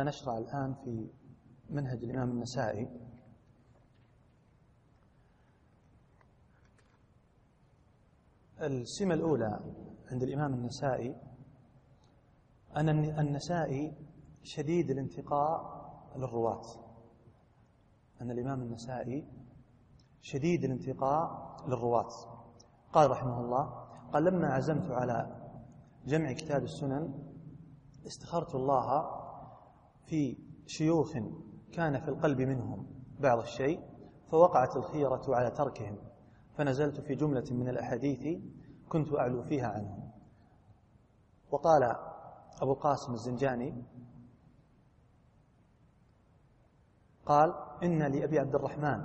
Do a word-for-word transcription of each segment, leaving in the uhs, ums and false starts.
سنشرع الآن في منهج الإمام النسائي. السمة الأولى عند الإمام النسائي أن النسائي شديد الانتقاء للرواة. أن الإمام النسائي شديد الانتقاء للرواة. قال رحمه الله: قال لما عزمت على جمع كتاب السنن استخرت الله في شيوخ كان في القلب منهم بعض الشيء فوقعت الخيرة على تركهم، فنزلت في جملة من الأحاديث كنت أعلو فيها عنهم. وقال أبو القاسم الزنجاني قال: إن لأبي عبد الرحمن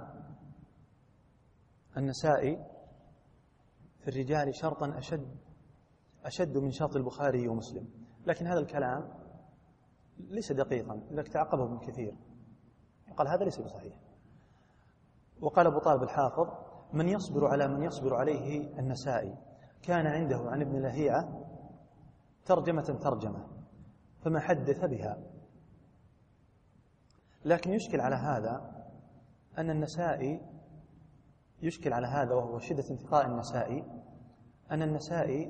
النسائي في الرجال شرطا أشد أشد من شرط البخاري ومسلم. لكن هذا الكلام ليس دقيقا، لذلك تعقبه ابن كثير قال هذا ليس بصحيح. وقال أبو طالب الحافظ: من يصبر على من يصبر عليه النسائي كان عنده عن ابن لهيعة ترجمة ترجمة فما حدث بها. لكن يشكل على هذا أن النسائي يشكل على هذا وهو شدة انتقاء النسائي أن النسائي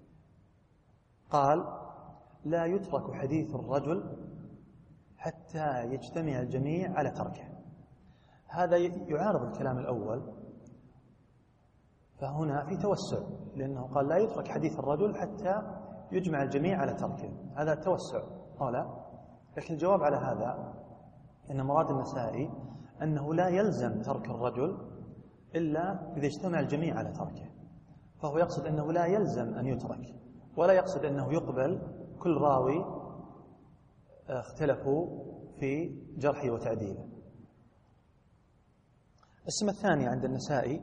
قال: لا يترك حديث الرجل حتى يجتمع الجميع على تركه. هذا يعارض الكلام الأول، فهنا في توسع، لأنه قال لا يترك حديث الرجل حتى يجمع الجميع على تركه، هذا توسع أو لا؟ لكن الجواب على هذا أن مراد النسائي أنه لا يلزم ترك الرجل إلا إذا اجتمع الجميع على تركه، فهو يقصد أنه لا يلزم أن يترك، ولا يقصد أنه يقبل كل راوي اختلفوا في جرحه وتعديله. السمة الثانية عند النسائي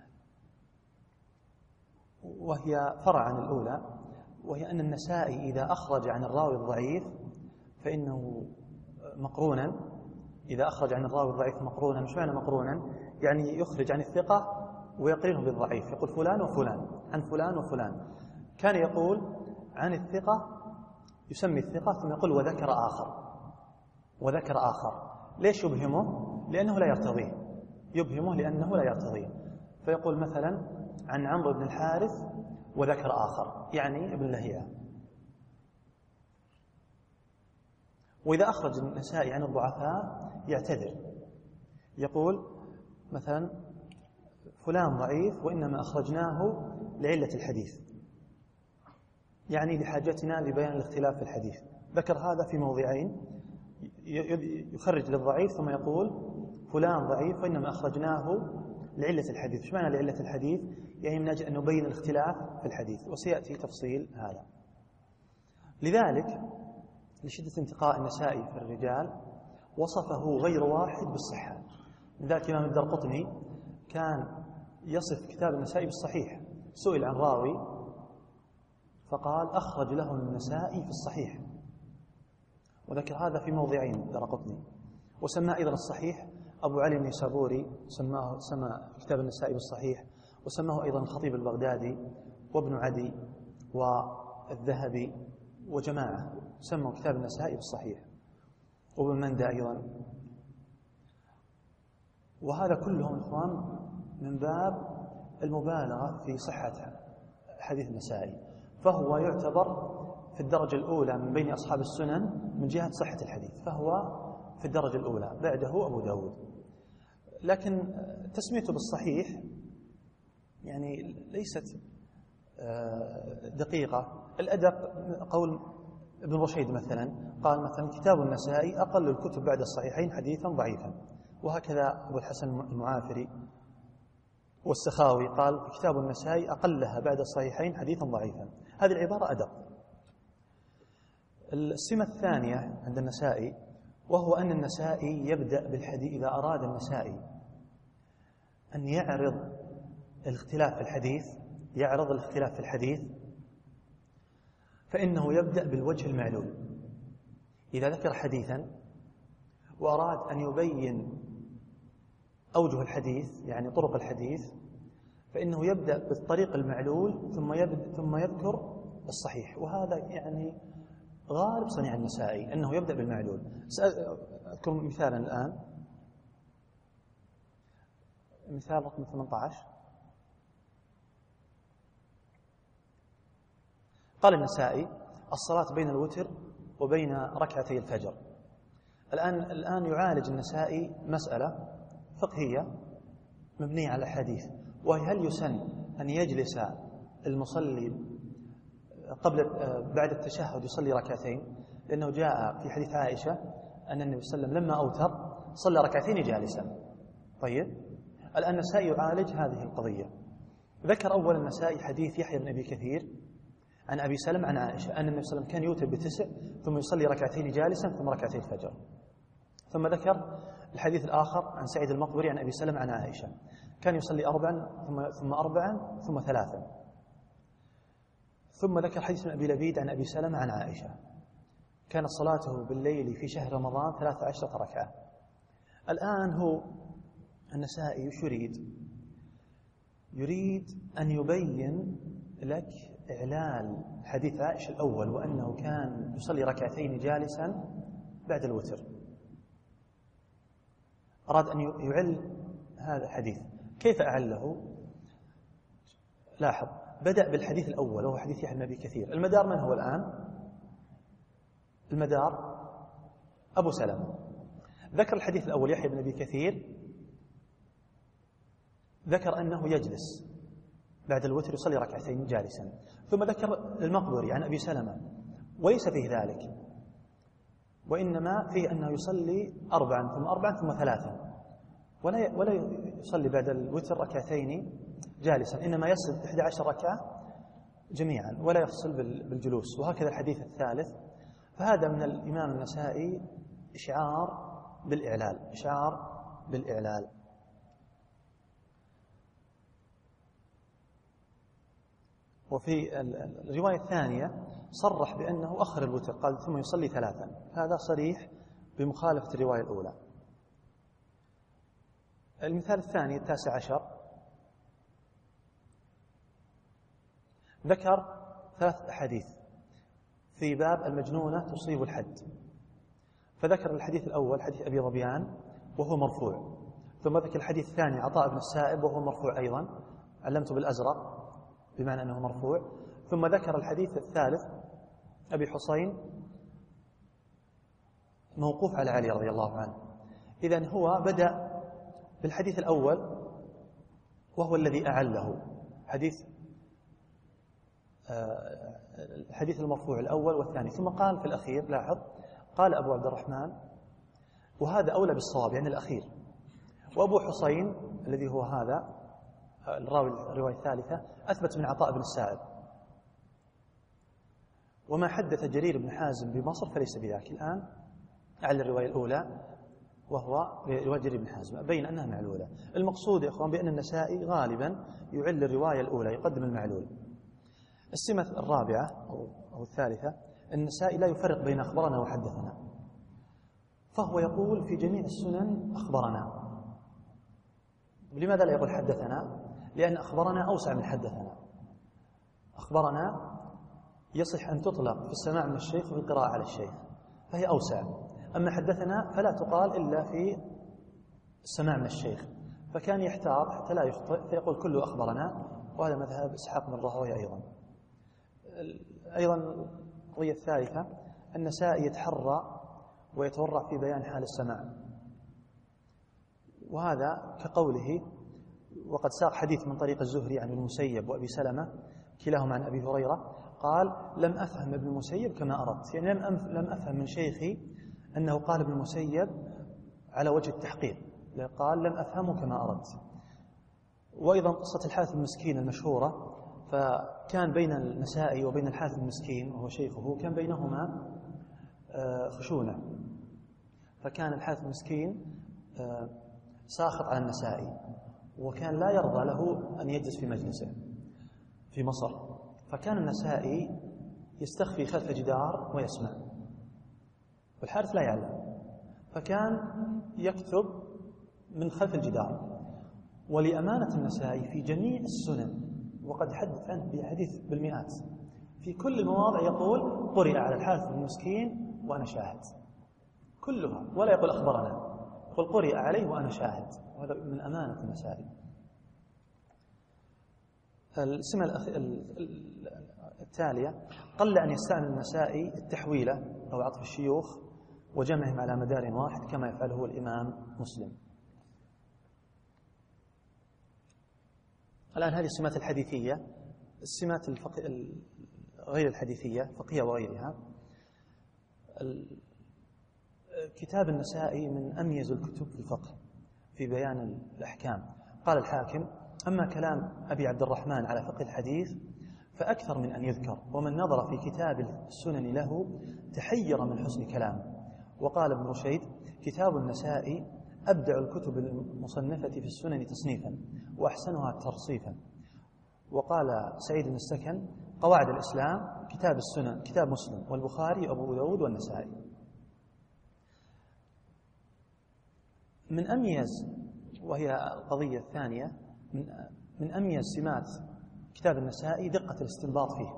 وهي فرع عن الأولى، وهي أن النسائي إذا أخرج عن الراوي الضعيف فإنه مقرونا، إذا أخرج عن الراوي الضعيف مقرونا. مش معنى مقرونا؟ يعني يخرج عن الثقة ويقرنه بالضعيف، يقول فلان وفلان عن فلان وفلان. كان يقول عن الثقة، يسمي الثقة ثم يقول وذكر آخر وذكر آخر. ليش يبهمه؟ لأنه لا يرتضيه، يبهمه لأنه لا يرتضيه. فيقول مثلا عن عمرو بن الحارث وذكر آخر، يعني ابن لهيعة. وإذا أخرج النسائي عن الضعفاء يعتذر، يقول مثلا فلان ضعيف وإنما أخرجناه لعلة الحديث، يعني لحاجتنا لبيان الاختلاف في الحديث. ذكر هذا في موضعين، يخرج للضعيف ثم يقول فلان ضعيف وإنما أخرجناه لعلة الحديث. ايش معنى لعلة الحديث؟ يعني من أجل أن نبين الاختلاف في الحديث، وسيأتي تفصيل هذا. لذلك لشدة انتقاء النسائي في الرجال وصفه غير واحد بالصحة. لذلك الإمام الدرقطني كان يصف كتاب النسائي بالصحيح. سئل عن راوي فقال أخرج له النسائي في الصحيح، وذكر هذا في موضعين الدرقطني. وسمى أيضا الصحيح أبو علي النيسابوري، سماه سمى كتاب النسائي بالصحيح، وسماه أيضا الخطيب البغدادي وابن عدي والذهبي وجماعة سموا كتاب النسائي بالصحيح، وابن مندى أيضا. وهذا كلهم إخوان من باب المبالغة في صحة حديث النسائي، فهو يعتبر في الدرجة الأولى من بين أصحاب السنن من جهة صحة الحديث، فهو في الدرجة الأولى، بعده أبو داود. لكن تسميته بالصحيح يعني ليست دقيقة. الأدق قول ابن رشيد مثلا، قال مثلا كتاب النسائي أقل الكتب بعد الصحيحين حديثا ضعيفا، وهكذا أبو الحسن المعافري والسخاوي قال كتاب النسائي أقلها بعد الصحيحين حديثا ضعيفا. هذه العبارة أدق. السمة الثانية عند النسائي وهو أن النسائي يبدأ بالحديث، إذا أراد النسائي أن يعرض الاختلاف في الحديث يعرض الاختلاف في الحديث فإنه يبدأ بالوجه المعلول. إذا ذكر حديثا وأراد أن يبين أوجه الحديث يعني طرق الحديث فإنه يبدأ بالطريق المعلول ثم ثم يذكر الصحيح. وهذا يعني غالب صنيع النسائي أنه يبدأ بالمعلول. أذكر مثالا الآن، مثال رقم ثمانية عشر. قال النسائي: الصلاة بين الوتر وبين ركعتي الفجر. الآن الآن يعالج النسائي مسألة فقهية مبنية على الحديث، وهي هل يسن أن يجلس المصلي قبل بعد التشهد يصلي ركعتين؟ لأنه جاء في حديث عائشة أن النبي صلى الله عليه وسلم لما أوتر صلى ركعتين جالسا. طيب، الآن النسائي يعالج هذه القضية. ذكر أول النسائي حديث يحيى بن أبي كثير عن أبي سلمة عن عائشة أن النبي صلى الله عليه وسلم كان يوتر بتسع ثم يصلي ركعتين جالسا ثم ركعتي الفجر. ثم ذكر الحديث الآخر عن سعيد المقبري عن أبي سلمة عن عائشة كان يصلي أربعا ثم ثم أربعا ثم ثلاثا. ثم ذكر حديث من أبي لبيد عن أبي سلمة عن عائشة كانت صلاته بالليل في شهر رمضان ثلاث عشرة ركعة. الآن هو النسائي وش يريد؟ يريد أن يبين لك إعلال حديث عائشة الأول وأنه كان يصلي ركعتين جالسا بعد الوتر. أراد أن يعل هذا الحديث. كيف أعله؟ لاحظ، بدأ بالحديث الأول وهو حديث يحيى بن أبي كثير. المدار من هو الآن؟ المدار أبو سلمة. ذكر الحديث الأول يحيى بن أبي كثير، ذكر أنه يجلس بعد الوتر يصلي ركعتين جالسا. ثم ذكر المقبري عن أبي سلمة وليس فيه ذلك، وإنما فيه أنه يصلي أربعا ثم أربعا ثم ثلاثا، ولا ولا يصلي بعد الوتر ركعتين جالسا، إنما يصل إحدى عشرة ركعة جميعا ولا يفصل بالجلوس. وهكذا الحديث الثالث. فهذا من الإمام النسائي إشعار بالإعلال، إشعار بالإعلال. وفي الرواية الثانية صرح بأنه أخر الوتر، قال ثم يصلي ثلاثا. هذا صريح بمخالفة الرواية الأولى. المثال الثاني التاسع عشر ذكر ثلاث أحاديث في باب المجنونة تصيب الحد. فذكر الحديث الأول حديث أبي ظبيان وهو مرفوع، ثم ذكر الحديث الثاني عطاء بن السائب وهو مرفوع أيضا، علمت بالأزرق بمعنى أنه مرفوع. ثم ذكر الحديث الثالث أبي حسين موقوف على علي رضي الله عنه. إذن هو بدأ بالحديث الأول وهو الذي أعله، حديث الحديث المرفوع الأول والثاني، ثم قال في الأخير، لاحظ، قال أبو عبد الرحمن وهذا أولى بالصواب يعني الأخير، وأبو حسين الذي هو هذا الراوي الرواية الثالثة أثبت من عطاء بن السائب، وما حدث جرير بن حازم بمصر فليس بذاك. الآن على الرواية الأولى وهو رواية جرير بن حازم، بين أنها معلولة. المقصود يا إخوان بأن النسائي غالبا يعل الرواية الأولى، يقدم المعلول. السمة الرابعة أو الثالثة، النسائي لا يفرق بين أخبرنا وحدثنا، فهو يقول في جميع السنن أخبرنا. لماذا لا يقول حدثنا؟ لأن أخبرنا أوسع من حدثنا. أخبرنا يصح أن تطلق في السماع من الشيخ وفي القراءة على الشيخ، فهي أوسع. أما حدثنا فلا تقال إلا في السماع من الشيخ، فكان يحتاط حتى لا يخطئ فيقول كله أخبرنا، وهذا مذهب إسحاق بن راهويه أيضا. أيضا القضية الثالثة، النسائي يتحرى ويتورع في بيان حال السماع، وهذا كقوله وقد ساق حديث من طريق الزهري عن المسيب وأبي سلمة كلاهما عن أبي هريرة قال لم أفهم ابن المسيب كما أردت، يعني لم أفهم من شيخي أنه قال ابن المسيب على وجه التحقيق، قال لم أفهمه كما أردت. وأيضا قصة الحارث المسكين المشهورة، فكان بين النسائي وبين الحارث المسكين وهو شيخه كان بينهما خشونة، فكان الحارث المسكين ساخط على النسائي وكان لا يرضى له أن يجلس في مجلسه في مصر، فكان النسائي يستخفي خلف جدار ويسمع والحارث لا يعلم، فكان يكتب من خلف الجدار. ولأمانة النسائي في جميع السنن، وقد حدث عنه بحديث بالمئات، في كل المواضع يقول قرئ على الحارث بن مسكين وأنا شاهد، كلها، ولا يقول أخبرنا، يقول قرئ عليه وأنا شاهد، وهذا من أمانة النسائي. السمة التالية: قل أن يستعمل النسائي التحويلة أو عطف الشيوخ وجمعهم على مدار واحد كما يفعله الإمام مسلم. الآن هذه السمات الحديثية. السمات الفق... غير الحديثية، فقهية وغيرها. كتاب النسائي من أميز الكتب في الفقه في بيان الأحكام. قال الحاكم: أما كلام أبي عبد الرحمن على فقه الحديث فأكثر من أن يذكر، ومن نظر في كتاب السنن له تحير من حسن كلامه. وقال ابن رشيد: كتاب النسائي أبدع الكتب المصنفة في السنن تصنيفا وأحسنها ترصيفا. وقال سعيد بن السكن: قواعد الإسلام كتاب السنن كتاب مسلم والبخاري وأبو داود والنسائي. من أميز، وهي القضية الثانية، من من أميز سمات كتاب النسائي دقة الاستنباط فيه،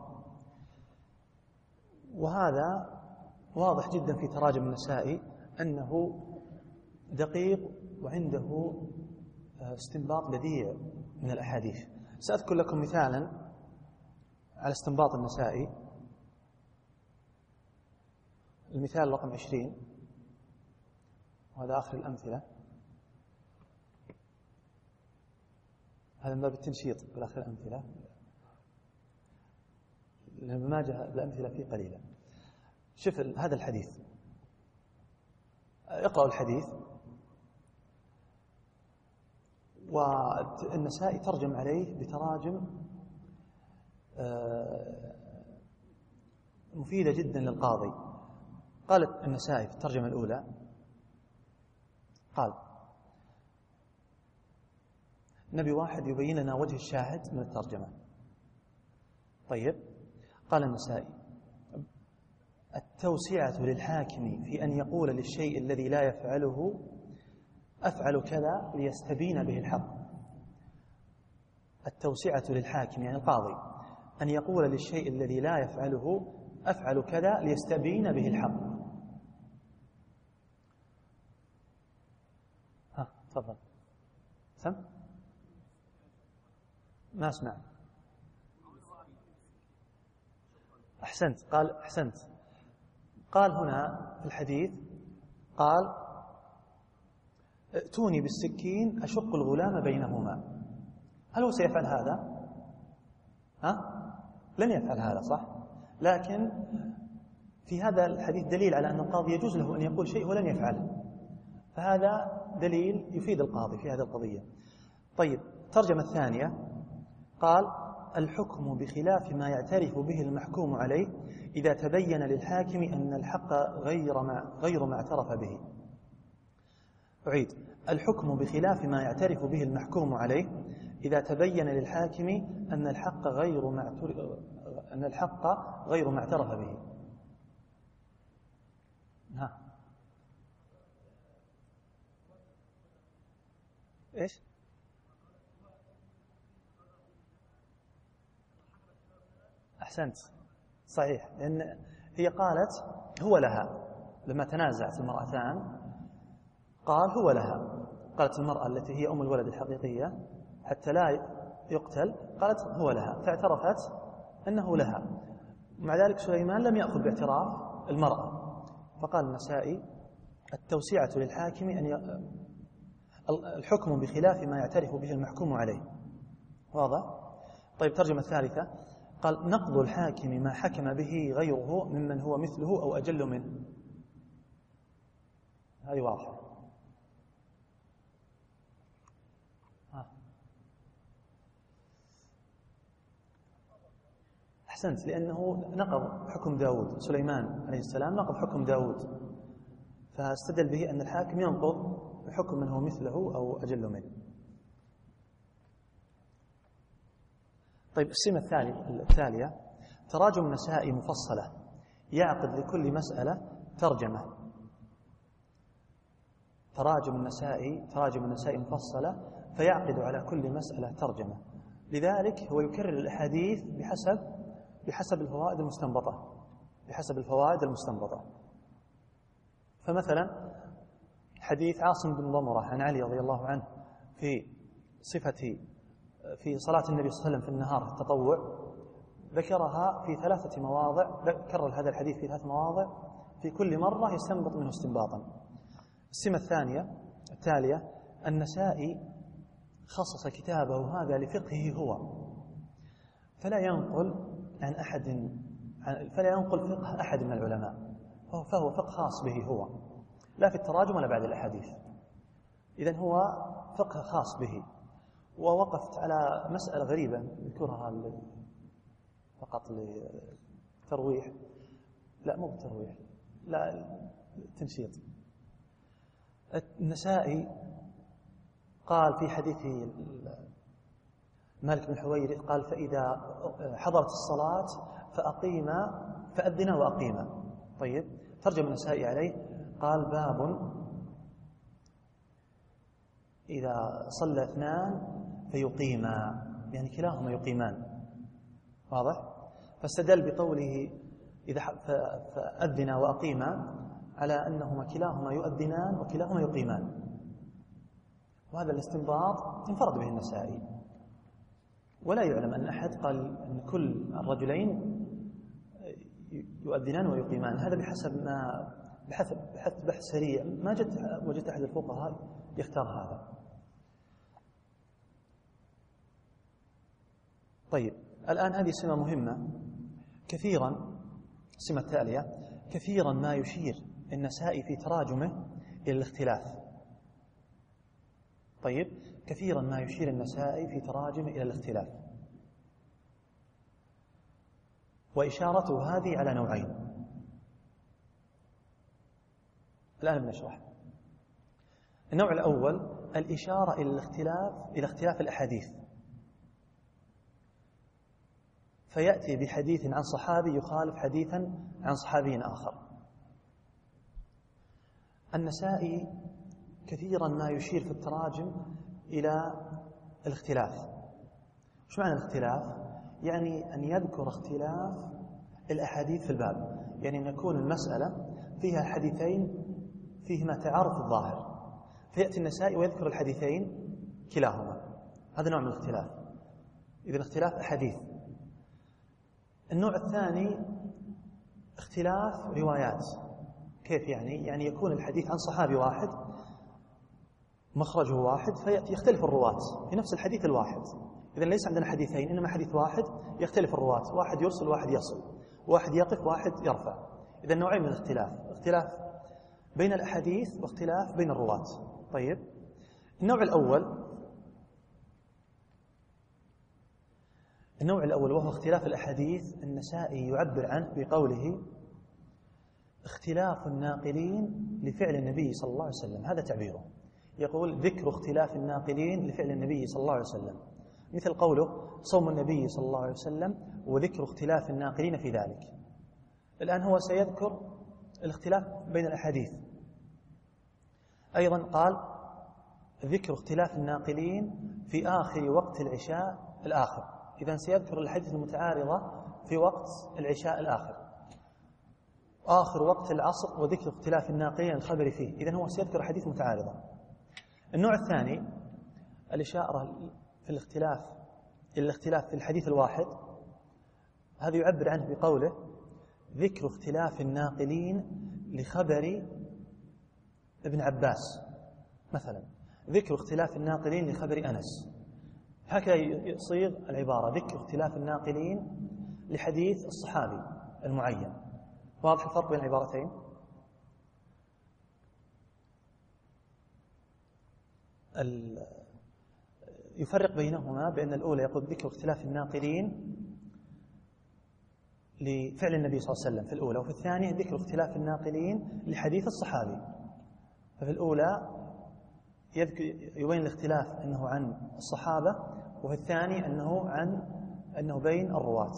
وهذا واضح جدا في تراجم النسائي أنه دقيق وعنده استنباط بديع من الأحاديث. سأذكر لكم مثالا على استنباط النسائي. المثال رقم عشرين، وهذا آخر الأمثلة، هذا من باب التنشيط بالآخر الأمثلة، لأن ما جاء الأمثلة فيه قليلا. شوف هذا الحديث، اقرأوا الحديث. والنسائي ترجم عليه بتراجم مفيدة جدا للقاضي. قالت النسائي في الترجمة الأولى، قال: نبي واحد يبين لنا وجه الشاهد من الترجمة. طيب، قال النسائي: التوسعة للحاكم في أن يقول للشيء الذي لا يفعله أفعل كذا ليستبين به الحق. التوسعة للحاكم يعني القاضي أن يقول للشيء الذي لا يفعله أفعل كذا ليستبين به الحق. ها تفضل. سم ما أسمع. أحسنت. قال أحسنت قال هنا في الحديث، قال: ائتوني بالسكين أشق الغلام بينهما. هل هو سيفعل هذا؟ ها؟ لن يفعل هذا، صح؟ لكن في هذا الحديث دليل على أن القاضي يجوز له أن يقول شيء ولن يفعله، فهذا دليل يفيد القاضي في هذه القضية. طيب، الترجمة الثانية قال: الحكم بخلاف ما يعترف به المحكوم عليه إذا تبين للحاكم أن الحق غير ما, غير ما اعترف به. أعيد: الحكم بخلاف ما يعترف به المحكوم عليه إذا تبين للحاكم أن الحق غير ما أن الحق غير ما اعترف به. ها إيش؟ أحسنت، صحيح، لأن هي قالت هو لها لما تنازعت المرأتان، قال هو لها. قالت المرأة التي هي أم الولد الحقيقية حتى لا يقتل، قالت هو لها، فاعترفت أنه لها. مع ذلك سليمان لم يأخذ باعتراف المرأة. فقال النسائي: التوسعة للحاكم أن ي... الحكم بخلاف ما يعترف به المحكوم عليه. واضح؟ طيب، ترجمة ثالثة قال: نقض الحاكم ما حكم به غيره ممن هو مثله أو أجل منه. هذه واضحة. أحسنت، لأنه نقض حكم داود، سليمان عليه السلام نقض حكم داود، فاستدل به أن الحاكم ينقض حكم من هو مثله أو أجل منه. طيب، السمة التالية تراجم النسائي مفصلة، يعقد لكل مسألة ترجمة. تراجم النسائي تراجم النسائي مفصلة، فيعقد على كل مسألة ترجمة. لذلك هو يكرر الأحاديث بحسب بحسب الفوائد المستنبطة بحسب الفوائد المستنبطة فمثلا حديث عاصم بن ضمرة عن علي رضي الله عنه في صفة في صلاة النبي صلى الله عليه وسلم في النهار في التطوع ذكرها في ثلاثة مواضع، كرر هذا الحديث في ثلاث مواضع في كل مرة يستنبط منه استنباطا. السمة الثانية التالية: النسائي خصص كتابه هذا لفقهه هو، فلا ينقل عن أحد فلا ينقل فقه أحد من العلماء، فهو فقه خاص به هو، لا في التراجم ولا بعد الأحاديث. إذن هو فقه خاص به. ووقفت على مسألة غريبة نذكرها فقط للترويح، لا مو بالترويح، لا تنشيط. النسائي قال في حديث مالك بن حويرث قال: فإذا حضرت الصلاة فأقيما فأذنا وأقيما. طيب، ترجم النسائي عليه قال: باب إذا صلى اثنان فيقيما، يعني كلاهما يقيمان. واضح؟ فاستدل بقوله إذا فأذنا وأقيما على أنهما كلاهما يؤذنان وكلاهما يقيمان، وهذا الاستنباط انفرد به النسائي، ولا يعلم أن أحد قال أن كل الرجلين يؤذنان ويقيمان. هذا بحسب ما بحث بحث بحث سريع، ما جدت وجدت أحد الفقهاء يختار هذا. طيب، الآن هذه سمة مهمة كثيرا، السمة التالية: كثيرا ما يشير النسائي في تراجمه إلى الاختلاف. طيب، كثيرا ما يشير النسائي في تراجمه إلى الاختلاف، وإشارته هذه على نوعين. الآن بنشرح. النوع الأول الإشارة إلى الاختلاف إلى اختلاف الأحاديث، فيأتي بحديث عن صحابي يخالف حديثا عن صحابي آخر. النسائي كثيرا ما يشير في التراجم إلى الاختلاف. وش معنى الاختلاف؟ يعني أن يذكر اختلاف الأحاديث في الباب، يعني أن يكون المسألة فيها حديثين فيهما تعارض الظاهر، فيأتي النسائي ويذكر الحديثين كلاهما. هذا نوع من الاختلاف، إذن اختلاف أحاديث. النوع الثاني اختلاف روايات. كيف يعني؟ يعني يكون الحديث عن صحابي واحد مخرجه واحد، فيأتي يختلف الرواة في نفس الحديث الواحد. إذن ليس عندنا حديثين، إنما حديث واحد يختلف الرواة، واحد يرسل واحد يصل، واحد يقف واحد يرفع. إذن نوعين من الاختلاف: اختلاف بين الأحاديث واختلاف بين الرواة. طيب، النوع الأول النوع الأول وهو اختلاف الأحاديث، النسائي يعبر عنه بقوله: اختلاف الناقلين لفعل النبي صلى الله عليه وسلم. هذا تعبيره، يقول: ذكر اختلاف الناقلين لفعل النبي صلى الله عليه وسلم، مثل قوله: صوم النبي صلى الله عليه وسلم وذكر اختلاف الناقلين في ذلك. الآن هو سيذكر الاختلاف بين الأحاديث. أيضا قال: ذكر اختلاف الناقلين في آخر وقت العشاء الآخر. إذن سيذكر الحديث المتعارضة في وقت العشاء الآخر، آخر وقت العصر، وذكر اختلاف الناقلين الخبر فيه. إذن هو سيذكر حديث متعارضة. النوع الثاني الإشارة في الاختلاف الاختلاف في الحديث الواحد، هذا يعبر عنه بقوله: ذكر اختلاف الناقلين لخبر ابن عباس. مثلا ذكر اختلاف الناقلين لخبر أنس. هكذا يصيغ العبارة: ذكر اختلاف الناقلين لحديث الصحابي المعين. واضح الفرق بين العبارتين؟ يفرق بينهما بأن الأولى يقول ذكر اختلاف الناقلين لفعل النبي صلى الله عليه وسلم في الأولى، وفي الثانية ذكر اختلاف الناقلين لحديث الصحابي. ففي الأولى يبين الاختلاف أنه عن الصحابة، وفي الثاني أنه عن أنه بين الرواة.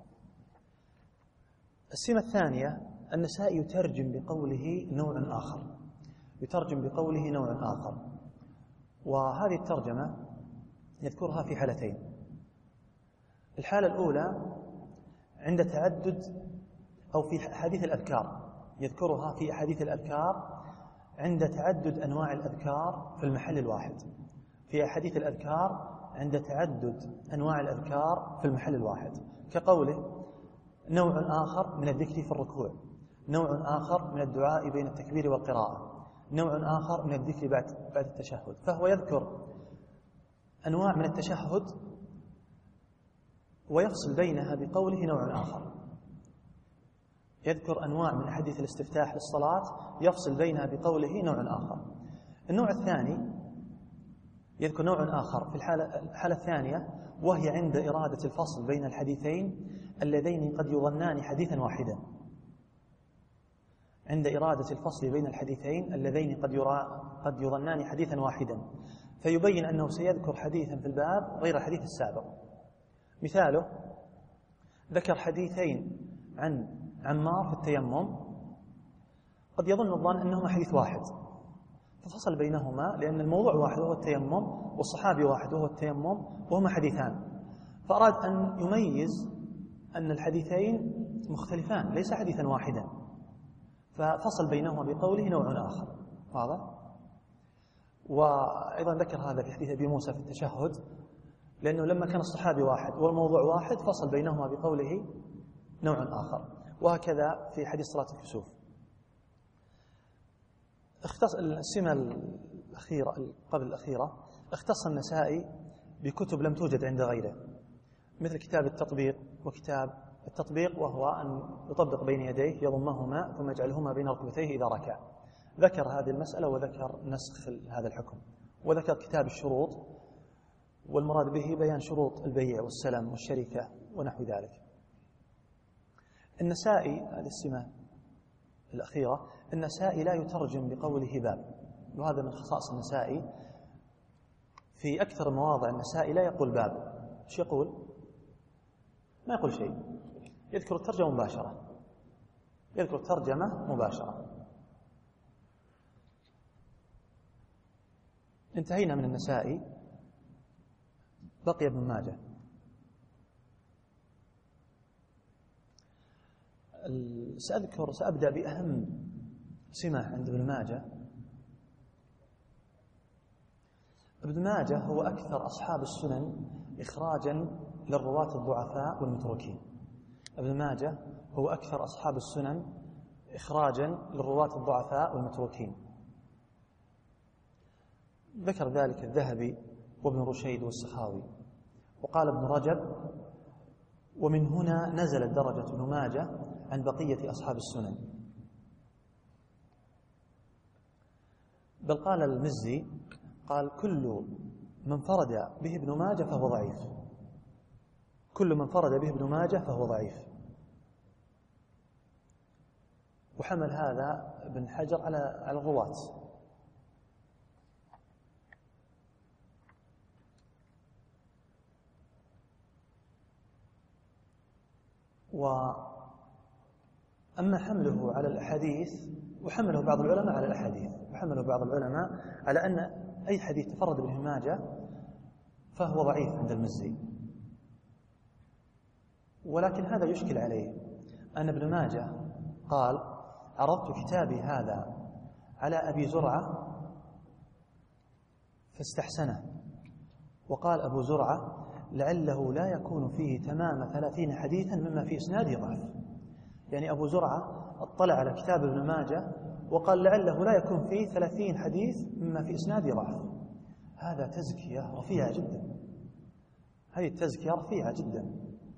السمة الثانية النسائي يترجم بقوله نوع آخر، يترجم بقوله نوع آخر، وهذه الترجمة يذكرها في حالتين. الحالة الأولى عند تعدد أو في أحاديث الأذكار، يذكرها في أحاديث الأذكار عند تعدد أنواع الأذكار في المحل الواحد. في أحاديث الأذكار عند تعدد أنواع الأذكار في المحل الواحد، كقوله نوع آخر من الذكر في الركوع، نوع آخر من الدعاء بين التكبير والقراءة، نوع آخر من الذكر بعد بعد التشهد. فهو يذكر أنواع من التشهد ويفصل بينها بقوله نوع آخر، يذكر أنواع من أحاديث الاستفتاح للصلاة يفصل بينها بقوله نوع آخر. النوع الثاني يذكر نوع آخر في الحالة, الحالة الثانية، وهي عند إرادة الفصل بين الحديثين اللذين قد يظنان حديثا واحدا، عند إرادة الفصل بين الحديثين اللذين قد, يرى قد يظنان حديثا واحدا، فيبين أنه سيذكر حديثا في الباب غير الحديث السابق. مثاله ذكر حديثين عن عمار في التيمم قد يظن الظان أنهما حديث واحد، ففصل بينهما لأن الموضوع واحد وهو التيمم، والصحابي واحد وهو التيمم، وهما حديثان، فأراد أن يميز أن الحديثين مختلفان ليس حديثا واحدا، ففصل بينهما بقوله نوع آخر. واضح؟ وأيضا ذكر هذا في حديث أبي موسى في التشهد، لأنه لما كان الصحابي واحد والموضوع واحد فصل بينهما بقوله نوع آخر. وهكذا في حديث صلاة الكسوف. اختص السمة الأخيرة قبل الأخيرة اختص النسائي بكتب لم توجد عند غيره، مثل كتاب التطبيق وكتاب التطبيق، وهو أن يطبق بين يديه يضمهما ثم يجعلهما بين ركبتيه إذا ركع. ذكر هذه المسألة وذكر نسخ هذا الحكم، وذكر كتاب الشروط، والمراد به بيان شروط البيع والسلم والشركة ونحو ذلك. النسائي، هذه السمة الأخيرة، النسائي لا يترجم بقوله باب، وهذا من خصائص النسائي. في أكثر مواضع النسائي لا يقول باب، ايش يقول؟ ما يقول شيء، يذكر الترجمة مباشرة، يذكر الترجمة مباشرة. انتهينا من النسائي، بقي ابن ماجه. سأذكر سأبدأ بأهم سمة عند ابن ماجه. ابن ماجه هو أكثر أصحاب السنن إخراجا للرواة الضعفاء والمتروكين. ابن ماجه هو أكثر أصحاب السنن إخراجا للرواة الضعفاء والمتروكين. ذكر ذلك الذهبي وابن رشيد والسخاوي. وقال ابن رجب: ومن هنا نزلت درجة ابن ماجه عن بقية أصحاب السنن. بل قال المزي، قال: كل من فرد به ابن ماجه فهو ضعيف، كل من فرد به ابن ماجه فهو ضعيف. وحمل هذا ابن حجر على على الرواة. وأما حمله على الأحاديث، وحمله بعض العلماء على الأحاديث، وحمله بعض العلماء على أن أي حديث تفرد به ابن ماجه فهو ضعيف عند المزي. ولكن هذا يشكل عليه أن ابن ماجه قال: عرضت كتابي هذا على أبي زرعة فاستحسنه. وقال أبو زرعة: لعله لا يكون فيه تمام ثلاثين حديثا مما في إسناده ضعف. يعني أبو زرعة اطلع على كتاب ابن ماجه وقال لعله لا يكون فيه ثلاثين حديث مما في إسناده ضعف. هذا تزكية رفيعة جدا، هذه التزكية رفيعة جدا.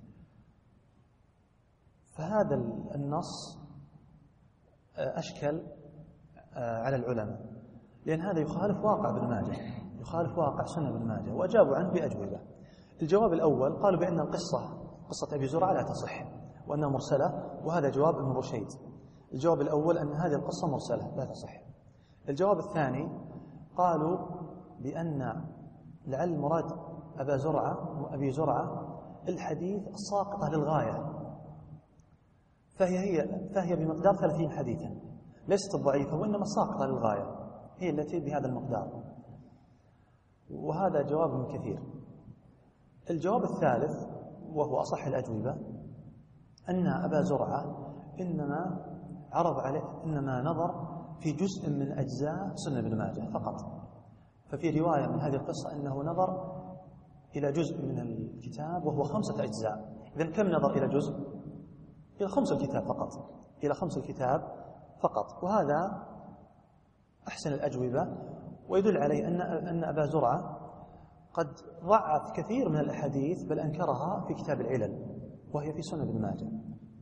فهذا النص أشكل على العلماء، لأن هذا يخالف واقع ابن ماجه، يخالف واقع سنة ابن ماجه، وأجابوا عنه بأجوبة. الجواب الأول قالوا بأن القصة قصة أبي زرعة لا تصح وأنها مرسلة، وهذا جواب ابن رشيد. الجواب الأول أن هذه القصة مرسلة لا تصح. الجواب الثاني قالوا بأن لعل مراد أبا زرعة وأبي زرعة الحديث الساقطة للغاية، فهي هي فهي بمقدار ثلاثين حديثا، ليست الضعيفة وإنما الساقطة للغاية هي التي بهذا المقدار، وهذا جواب من كثير. الجواب الثالث وهو أصح الأجوبة أن أبا زرعة إنما عرض عليه إنما نظر في جزء من أجزاء سنن ابن ماجه فقط. ففي رواية من هذه القصة أنه نظر إلى جزء من الكتاب وهو خمسة أجزاء. إذن كم نظر إلى جزء؟ إلى خمس الكتاب فقط، إلى خمس الكتاب فقط. وهذا أحسن الأجوبة، ويدل عليه أن أن أبا زرعة قد ضعف كثير من الأحاديث بل أنكرها في كتاب العلل وهي في سنن ابن ماجه.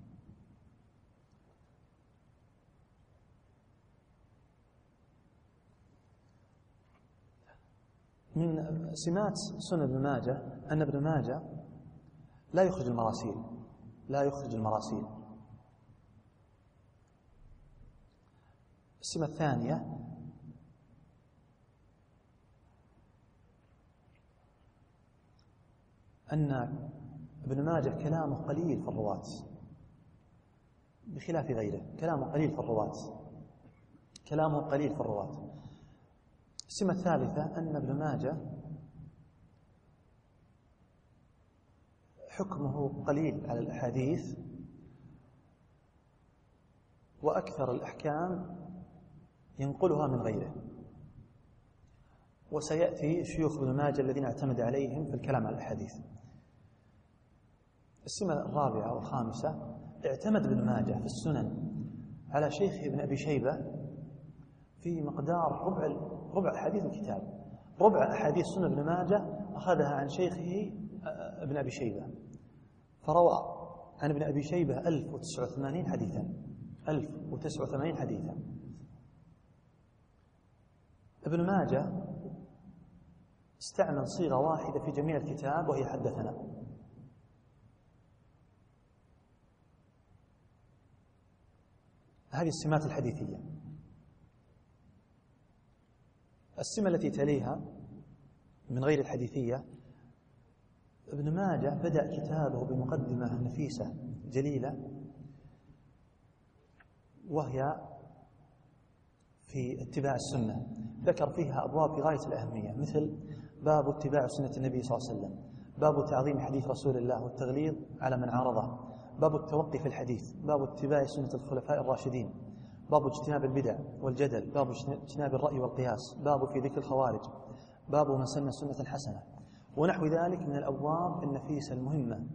من سمات سنن ابن ماجه أن ابن ماجه لا يخرج المراسيل لا يخرج المراسيل السمة الثانية أن ابن ماجه كلامه قليل في الرواة بخلاف غيره، كلامه قليل في الرواة كلامه قليل في الرواة السمة الثالثة أن ابن ماجه حكمه قليل على الأحاديث وأكثر الأحكام ينقلها من غيره، وسيأتي شيوخ ابن ماجه الذين اعتمد عليهم في الكلام على الحديث. السمة الرابعة والخامسة اعتمد ابن ماجه في السنن على شيخه ابن أبي شيبة في مقدار ربع ربع أحاديث الكتاب. ربع أحاديث سنن ابن ماجه أخذها عن شيخه ابن أبي شيبة، فروى عن ابن أبي شيبة ألف وتسعة وثمانين حديثا ألف وتسعة وثمانين حديثا. ابن ماجه استعمل صيغة واحدة في جميع الكتاب وهي حدثنا. هذه السمات الحديثية. السمة التي تليها من غير الحديثية، ابن ماجه بدأ كتابه بمقدمة نفيسة جليلة وهي في اتباع السنة، ذكر فيها أبواب في غاية الأهمية مثل باب اتباع سنة النبي صلى الله عليه وسلم، باب تعظيم حديث رسول الله والتغليظ على من عارضه، باب التوقي في الحديث، باب اتباع سنة الخلفاء الراشدين، باب اجتناب البدع والجدل، باب اجتناب الرأي والقياس، باب في ذكر الخوارج، باب من سن سنة حسنة، ونحو ذلك من الأبواب النفيسة المهمة.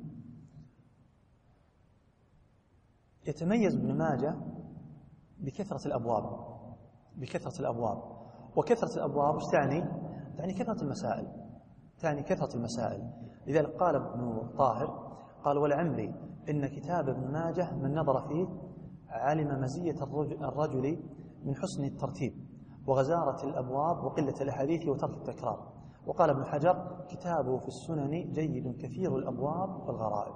يتميز ابن ماجه بكثرة الأبواب بكثرة الأبواب وكثرة الأبواب ايش تعني؟ تعني كثرة المسائل تعني كثرة المسائل لذلك قال ابن طاهر قال: ولعمري إن كتاب ابن ماجه من نظر فيه علم مزية الرجل من حسن الترتيب وغزارة الأبواب وقلة الأحاديث وترك التكرار. وقال ابن حجر: كتابه في السنن جيد كثير الأبواب والغرائب.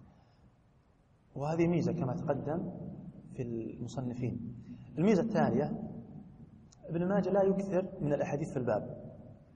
وهذه ميزة كما تقدم في المصنفين. الميزة الثانية: ابن ماجه لا يكثر من الأحاديث في الباب،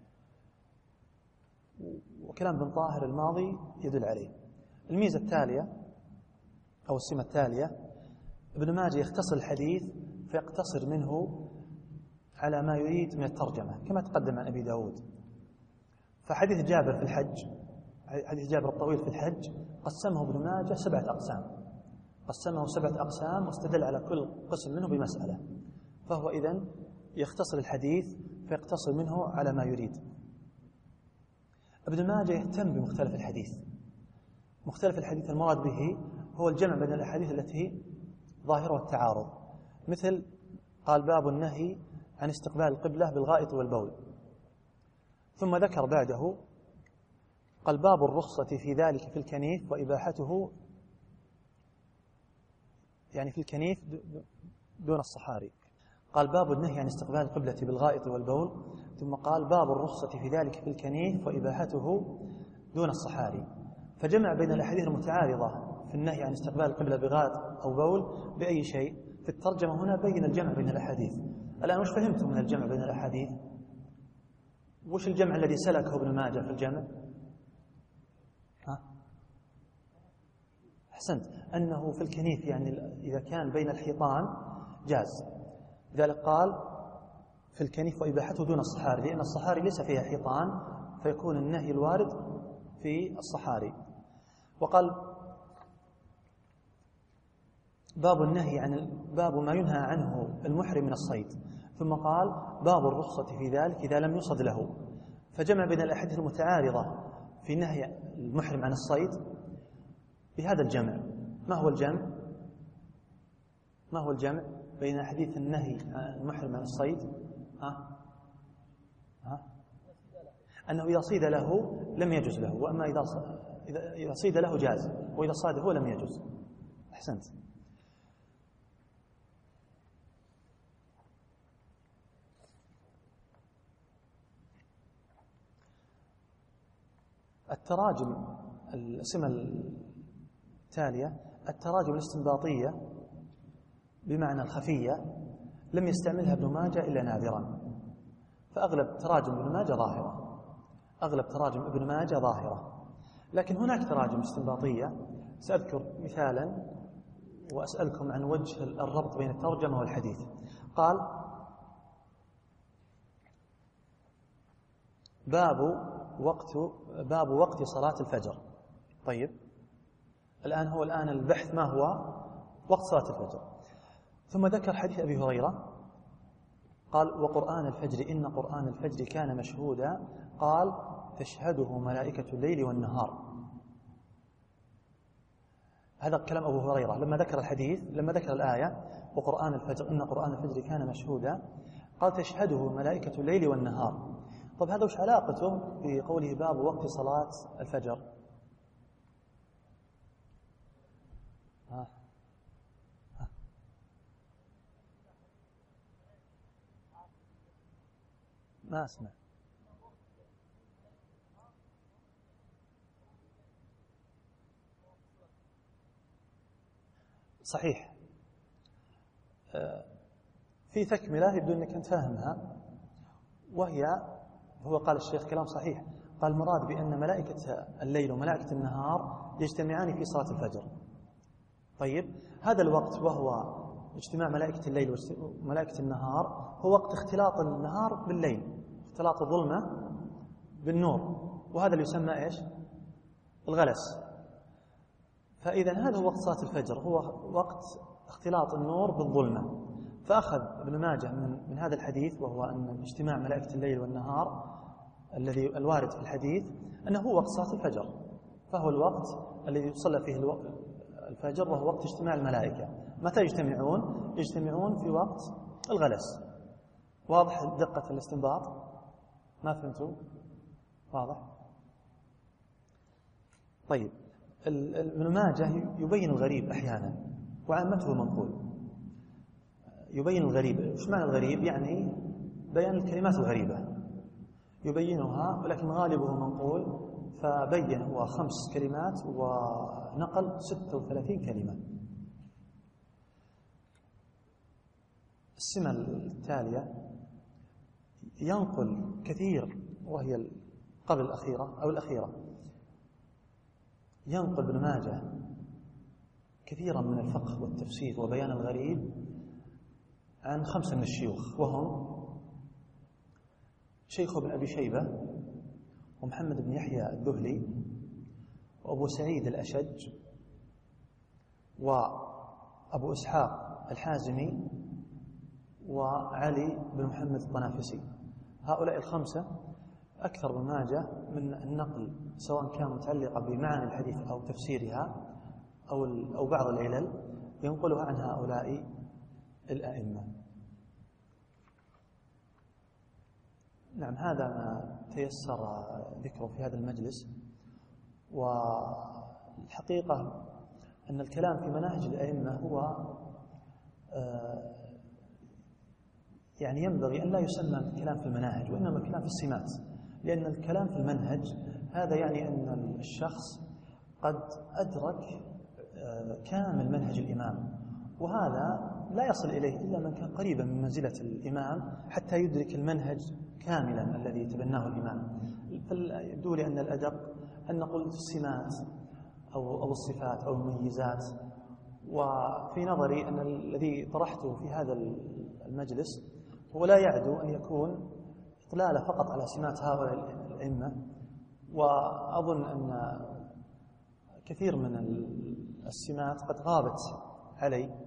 وكلام ابن طاهر الماضي يدل عليه. الميزة التالية أو السمة التالية: ابن ماجه يختصر الحديث فيقتصر منه على ما يريد من الترجمة كما تقدم عن أبي داود. فحديث جابر في الحج حديث جابر الطويل في الحج قسمه ابن ماجه سبعة أقسام قسمه سبعة أقسام واستدل على كل قسم منه بمسألة، فهو إذن يختصر الحديث فيقتصر منه على ما يريد. ابن ماجه يهتم بمختلف الحديث. مختلف الحديث المراد به هو الجمع بين الأحاديث التي ظاهرها التعارض، مثل قال: باب النهي عن استقبال القبلة بالغائط والبول، ثم ذكر بعده قال: باب الرخصة في ذلك في الكنيف وإباحته، يعني في الكنيف دون الصحاري. قال: باب النهي عن استقبال القبلة بالغائط والبول، ثم قال: باب الرخصة في ذلك في الكنيف وإباحته دون الصحاري. فجمع بين الأحاديث المتعارضة في النهي عن استقبال القبلة بغائط أو بول بأي شيء. في الترجمة هنا بين الجمع بين الأحاديث. الآن وش فهمتم من الجمع بين الأحاديث؟ وش الجمع الذي سلكه ابن ماجه في الجمع؟ ها؟ أحسنت، أنه في الكنيف يعني إذا كان بين الحيطان جاز. لذلك قال في الكنيف وإباحته دون الصحاري، لأن الصحاري ليس فيها حيطان فيكون النهي الوارد في الصحاري. وقال باب النهي عن باب ما ينهى عنه المحرم من الصيد، ثم قال باب الرخصة في ذلك إذا لم يصد له، فجمع بين الأحاديث المتعارضة في نهي المحرم عن الصيد بهذا الجمع. ما هو الجمع؟ ما هو الجمع بين حديث النهي عن المحرم عن الصيد؟ ها؟ ها؟ أنه إذا صيد له لم يجوز له، وأما إذا إذا صيد له جاز، وإذا صاد هو لم يجوز. أحسنت. التراجم السمة التالية التراجم الاستنباطية بمعنى الخفية لم يستعملها ابن ماجه إلا نادرا، فأغلب تراجم ابن ماجه ظاهرة أغلب تراجم ابن ماجه ظاهرة لكن هناك تراجم استنباطية. سأذكر مثالا وأسألكم عن وجه الربط بين الترجمة والحديث. قال باب وقت باب وقت صلاة الفجر. طيب الآن هو الآن البحث ما هو وقت صلاة الفجر، ثم ذكر حديث أبي هريرة قال وقرآن الفجر إن قرآن الفجر كان مشهودا، قال تشهده ملائكة الليل والنهار. هذا كلام أبو هريرة لما ذكر الحديث، لما ذكر الآية وقرآن الفجر إن قرآن الفجر كان مشهودا قال تشهده ملائكة الليل والنهار. طب هذا وش علاقته بقوله باب وقت صلاة الفجر؟ ها. ها. ما أسمع. صحيح. في تكملة يبدو أنك أنت فاهمها، وهي هو قال الشيخ كلام صحيح، قال المراد بأن ملائكة الليل وملائكة النهار يجتمعان في صلاة الفجر. طيب هذا الوقت وهو اجتماع ملائكة الليل وملائكة النهار هو وقت اختلاط النهار بالليل، اختلاط الظلمة بالنور، وهذا اللي يسمى إيش؟ الغلس. فإذا هذا هو وقت صلاة الفجر، هو وقت اختلاط النور بالظلمة. فأخذ ابن ماجه من, من هذا الحديث، وهو أن اجتماع ملائكة الليل والنهار الذي الوارد في الحديث أنه هو وقت صلاة الفجر، فهو الوقت الذي يصلى فيه الفجر، وهو وقت اجتماع الملائكة. متى يجتمعون؟ يجتمعون في وقت الغلس. واضح دقة الاستنباط؟ ما فهمتوا؟ واضح؟ طيب ابن ماجه يبين الغريب أحيانا وعامته منقول. يبين الغريب. ايش معنى الغريب؟ يعني بيان الكلمات الغريبة يبينها، ولكن غالبه منقول، فبين هو خمس كلمات ونقل ستة وثلاثين كلمة. السمة التالية ينقل كثير، وهي قبل الأخيرة أو الأخيرة، ينقل ابن ماجه كثيرا من الفقه والتفسير وبيان الغريب عن خمسة من الشيوخ، وهم شيخ ابن أبي شيبة، ومحمد بن يحيى الذهلي، وأبو سعيد الأشج، وأبو إسحاق الحازمي، وعلي بن محمد الطنافسي. هؤلاء الخمسة أكثر ابن ماجه من النقل، سواء كان متعلقا بمعنى الحديث أو تفسيرها أو أو بعض العلل، ينقلها عن هؤلاء الأئمة. نعم، هذا ما تيسر ذكره في هذا المجلس. والحقيقة أن الكلام في مناهج الأئمة هو يعني ينبغي أن لا يسمى الكلام في المناهج، وإنما الكلام في السمات، لأن الكلام في المنهج هذا يعني أن الشخص قد أدرك كامل منهج الإمام، وهذا لا يصل إليه إلا من كان قريبا من منزلة الإمام حتى يدرك المنهج كاملا الذي تبناه الإمام. فيبدو لي أن الأدق أن نقول السمات أو أو الصفات أو المميزات. وفي نظري أن الذي طرحته في هذا المجلس هو لا يعدو أن يكون إطلالة فقط على سمات هؤلاء الأئمة، وأظن أن كثير من السمات قد غابت علي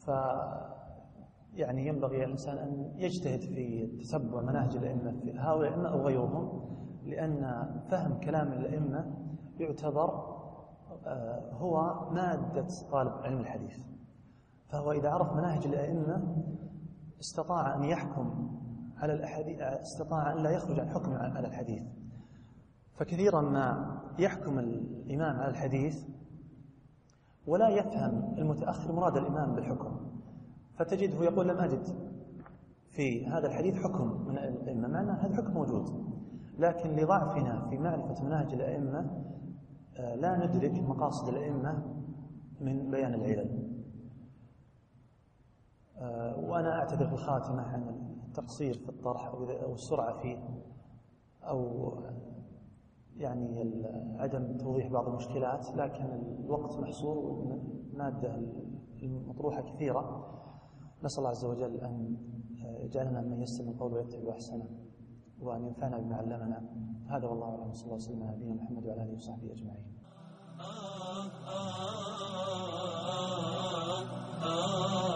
ف يعني ينبغي الإنسان أن يجتهد في تتبع مناهج الأئمة في هؤلاء الأئمة أو غيرهم، لأن فهم كلام الأئمة يعتبر هو مادة طالب علم الحديث. فهو إذا عرف مناهج الأئمة استطاع أن يحكم على الأحاديث، استطاع أن لا يخرج عن حكم على الحديث. فكثيرا ما يحكم الإمام على الحديث ولا يفهم المتأخر مراد الإمام بالحكم، فتجده يقول لم أجد في هذا الحديث حكم من الأئمة، مع أن هذا الحكم موجود، لكن لضعفنا في معرفة مناهج الأئمة لا ندرك مقاصد الأئمة من بيان العلل. وأنا أعتذر في الخاتمة عن التقصير في الطرح أو السرعة فيه، أو يعني عدم توضيح بعض المشكلات، لكن الوقت محصور والمادة المطروحة كثيرة. نسأل الله عز وجل أن يجعلنا من يستمع القول ويتبع أحسنه، وأن ينفعنا بما علمنا. هذا والله أعلم، صلى الله وسلم على نبينا محمد وعلى آله وصحبه أجمعين.